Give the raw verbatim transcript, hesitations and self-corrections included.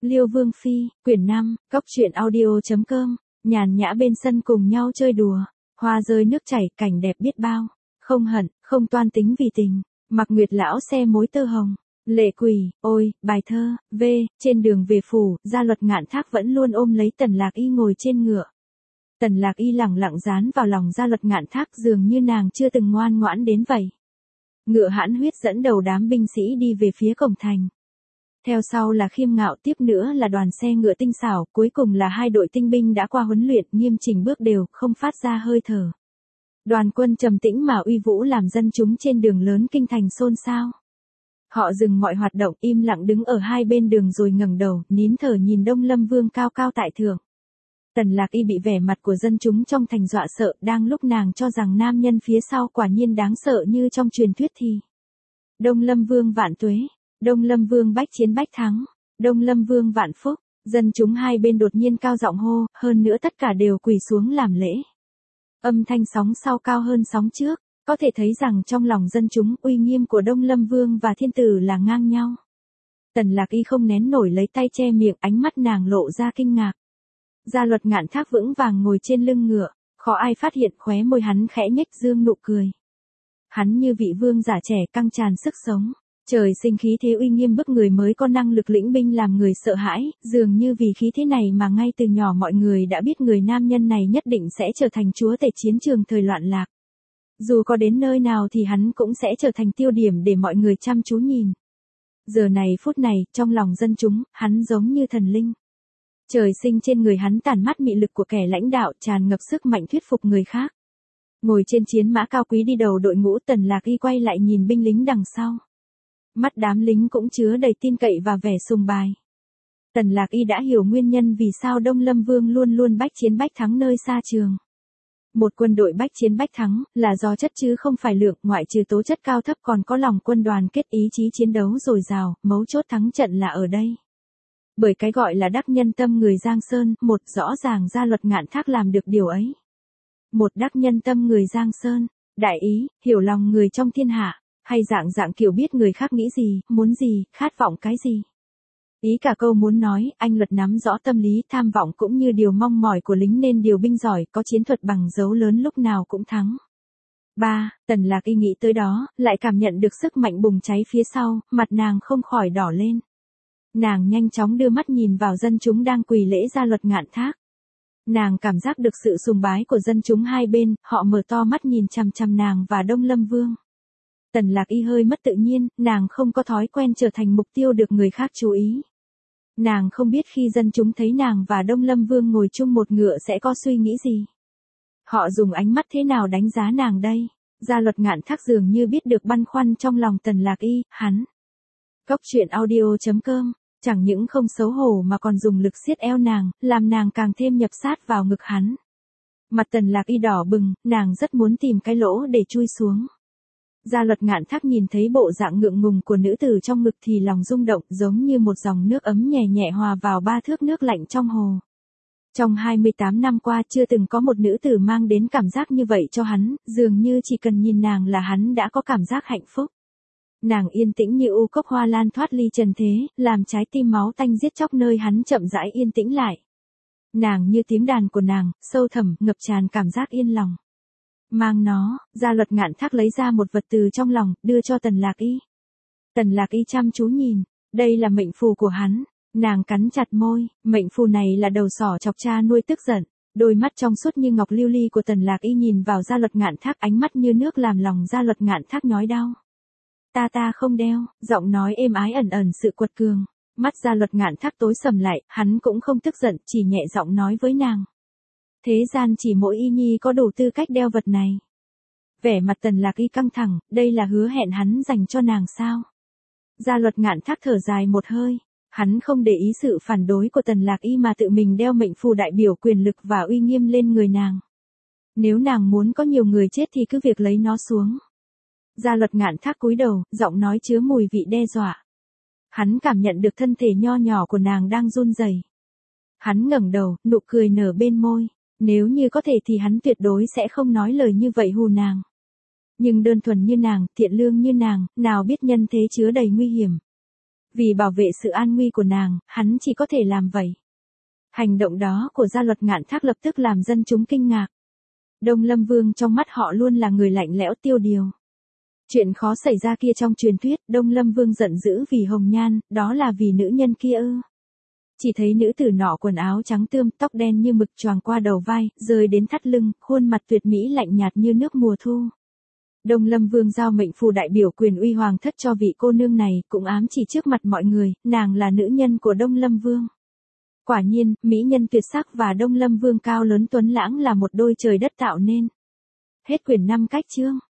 Liêu Vương Phi, quyển năm, cốc truyện audio.com, nhàn nhã bên sân cùng nhau chơi đùa, hoa rơi nước chảy, cảnh đẹp biết bao, không hận, không toan tính vì tình, mặc nguyệt lão xe mối tơ hồng, lệ quỷ, ôi, bài thơ, v, trên đường về phủ, gia luật ngạn thác vẫn luôn ôm lấy Tần Lạc Y ngồi trên ngựa. Tần Lạc Y lẳng lặng dán vào lòng gia luật ngạn thác dường như nàng chưa từng ngoan ngoãn đến vậy. Ngựa hãn huyết dẫn đầu đám binh sĩ đi về phía cổng thành. Theo sau là Khiêm Ngạo, tiếp nữa là đoàn xe ngựa tinh xảo, cuối cùng là hai đội tinh binh đã qua huấn luyện, nghiêm chỉnh bước đều, không phát ra hơi thở. Đoàn quân trầm tĩnh mà uy vũ làm dân chúng trên đường lớn kinh thành xôn xao. Họ dừng mọi hoạt động, im lặng đứng ở hai bên đường rồi ngẩng đầu, nín thở nhìn Đông Lâm Vương cao cao tại thượng. Tần Lạc Y bị vẻ mặt của dân chúng trong thành dọa sợ, đang lúc nàng cho rằng nam nhân phía sau quả nhiên đáng sợ như trong truyền thuyết thì. Đông Lâm Vương vạn tuế, Đông Lâm Vương bách chiến bách thắng, Đông Lâm Vương vạn phúc, dân chúng hai bên đột nhiên cao giọng hô, hơn nữa tất cả đều quỳ xuống làm lễ. Âm thanh sóng sau cao hơn sóng trước, có thể thấy rằng trong lòng dân chúng uy nghiêm của Đông Lâm Vương và thiên tử là ngang nhau. Tần Lạc Y không nén nổi lấy tay che miệng, ánh mắt nàng lộ ra kinh ngạc. Gia luật ngạn thác vững vàng ngồi trên lưng ngựa, khó ai phát hiện khóe môi hắn khẽ nhếch dương nụ cười. Hắn như vị vương giả trẻ căng tràn sức sống, trời sinh khí thế uy nghiêm bức người mới có năng lực lĩnh binh làm người sợ hãi, dường như vì khí thế này mà ngay từ nhỏ mọi người đã biết người nam nhân này nhất định sẽ trở thành chúa tể chiến trường thời loạn lạc. Dù có đến nơi nào thì hắn cũng sẽ trở thành tiêu điểm để mọi người chăm chú nhìn. Giờ này phút này, trong lòng dân chúng, hắn giống như thần linh. Trời sinh trên người hắn tản mát mị lực của kẻ lãnh đạo, tràn ngập sức mạnh thuyết phục người khác. Ngồi trên chiến mã cao quý đi đầu đội ngũ, Tần Lạc Y quay lại nhìn binh lính đằng sau. Mắt đám lính cũng chứa đầy tin cậy và vẻ sùng bài. Tần Lạc Y đã hiểu nguyên nhân vì sao Đông Lâm Vương luôn luôn bách chiến bách thắng nơi xa trường. Một quân đội bách chiến bách thắng là do chất chứ không phải lượng, ngoại trừ tố chất cao thấp còn có lòng quân đoàn kết, ý chí chiến đấu dồi dào, mấu chốt thắng trận là ở đây. Bởi cái gọi là đắc nhân tâm người Giang Sơn, một rõ ràng gia luật ngạn thác làm được điều ấy. Một đắc nhân tâm người Giang Sơn, đại ý, hiểu lòng người trong thiên hạ, hay dạng dạng kiểu biết người khác nghĩ gì, muốn gì, khát vọng cái gì. Ý cả câu muốn nói, anh luật nắm rõ tâm lý tham vọng cũng như điều mong mỏi của lính nên điều binh giỏi, có chiến thuật bằng dấu lớn lúc nào cũng thắng. ba. Tần Lạc Y nghĩ tới đó, lại cảm nhận được sức mạnh bùng cháy phía sau, mặt nàng không khỏi đỏ lên. Nàng nhanh chóng đưa mắt nhìn vào dân chúng đang quỳ lễ gia luật ngạn thác. Nàng cảm giác được sự sùng bái của dân chúng hai bên, họ mở to mắt nhìn chằm chằm nàng và Đông Lâm Vương. Tần Lạc Y hơi mất tự nhiên, nàng không có thói quen trở thành mục tiêu được người khác chú ý. Nàng không biết khi dân chúng thấy nàng và Đông Lâm Vương ngồi chung một ngựa sẽ có suy nghĩ gì. Họ dùng ánh mắt thế nào đánh giá nàng đây? Gia luật ngạn thác dường như biết được băn khoăn trong lòng Tần Lạc Y, hắn. Cốc truyện audio.com, chẳng những không xấu hổ mà còn dùng lực siết eo nàng, làm nàng càng thêm nhập sát vào ngực hắn. Mặt Tần Lạc Y đỏ bừng, nàng rất muốn tìm cái lỗ để chui xuống. Gia luật ngạn thác nhìn thấy bộ dạng ngượng ngùng của nữ tử trong ngực thì lòng rung động, giống như một dòng nước ấm nhẹ nhẹ hòa vào ba thước nước lạnh trong hồ. Trong hai mươi tám năm qua chưa từng có một nữ tử mang đến cảm giác như vậy cho hắn, dường như chỉ cần nhìn nàng là hắn đã có cảm giác hạnh phúc. Nàng yên tĩnh như u cốc hoa lan thoát ly trần thế, làm trái tim máu tanh giết chóc nơi hắn chậm rãi yên tĩnh lại. Nàng như tiếng đàn của nàng, sâu thẳm, ngập tràn cảm giác yên lòng. Mang nó, gia luật ngạn thác lấy ra một vật từ trong lòng, đưa cho Tần Lạc Y. Tần Lạc Y chăm chú nhìn, đây là mệnh phù của hắn. Nàng cắn chặt môi, mệnh phù này là đầu sỏ chọc cha nuôi tức giận. Đôi mắt trong suốt như ngọc lưu ly của Tần Lạc Y nhìn vào gia luật ngạn thác, ánh mắt như nước làm lòng gia luật ngạn thác nhói đau. Ta ta không đeo, giọng nói êm ái ẩn ẩn sự quật cường. Mắt gia luật ngạn thác tối sầm lại, hắn cũng không tức giận, chỉ nhẹ giọng nói với nàng. Thế gian chỉ mỗi Y Nhi có đủ tư cách đeo vật này. Vẻ mặt Tần Lạc Y căng thẳng, đây là hứa hẹn hắn dành cho nàng sao? Gia luật ngạn thác thở dài một hơi, hắn không để ý sự phản đối của Tần Lạc Y mà tự mình đeo mệnh phù đại biểu quyền lực và uy nghiêm lên người nàng. Nếu nàng muốn có nhiều người chết thì cứ việc lấy nó xuống. Gia luật ngạn thác cúi đầu, giọng nói chứa mùi vị đe dọa. Hắn cảm nhận được thân thể nho nhỏ của nàng đang run rẩy. Hắn ngẩng đầu, nụ cười nở bên môi. Nếu như có thể thì hắn tuyệt đối sẽ không nói lời như vậy hù nàng. Nhưng đơn thuần như nàng, thiện lương như nàng, nào biết nhân thế chứa đầy nguy hiểm. Vì bảo vệ sự an nguy của nàng, hắn chỉ có thể làm vậy. Hành động đó của Gia Luật Ngạn Thác lập tức làm dân chúng kinh ngạc. Đông Lâm Vương trong mắt họ luôn là người lạnh lẽo tiêu điều. Chuyện khó xảy ra kia trong truyền thuyết, Đông Lâm Vương giận dữ vì hồng nhan, đó là vì nữ nhân kia ư? Chỉ thấy nữ tử nọ quần áo trắng tươm, tóc đen như mực choàng qua đầu vai, rơi đến thắt lưng, khuôn mặt tuyệt mỹ lạnh nhạt như nước mùa thu. Đông Lâm Vương giao mệnh phù đại biểu quyền uy hoàng thất cho vị cô nương này, cũng ám chỉ trước mặt mọi người, nàng là nữ nhân của Đông Lâm Vương. Quả nhiên, mỹ nhân tuyệt sắc và Đông Lâm Vương cao lớn tuấn lãng là một đôi trời đất tạo nên. Hết quyển năm cách chương.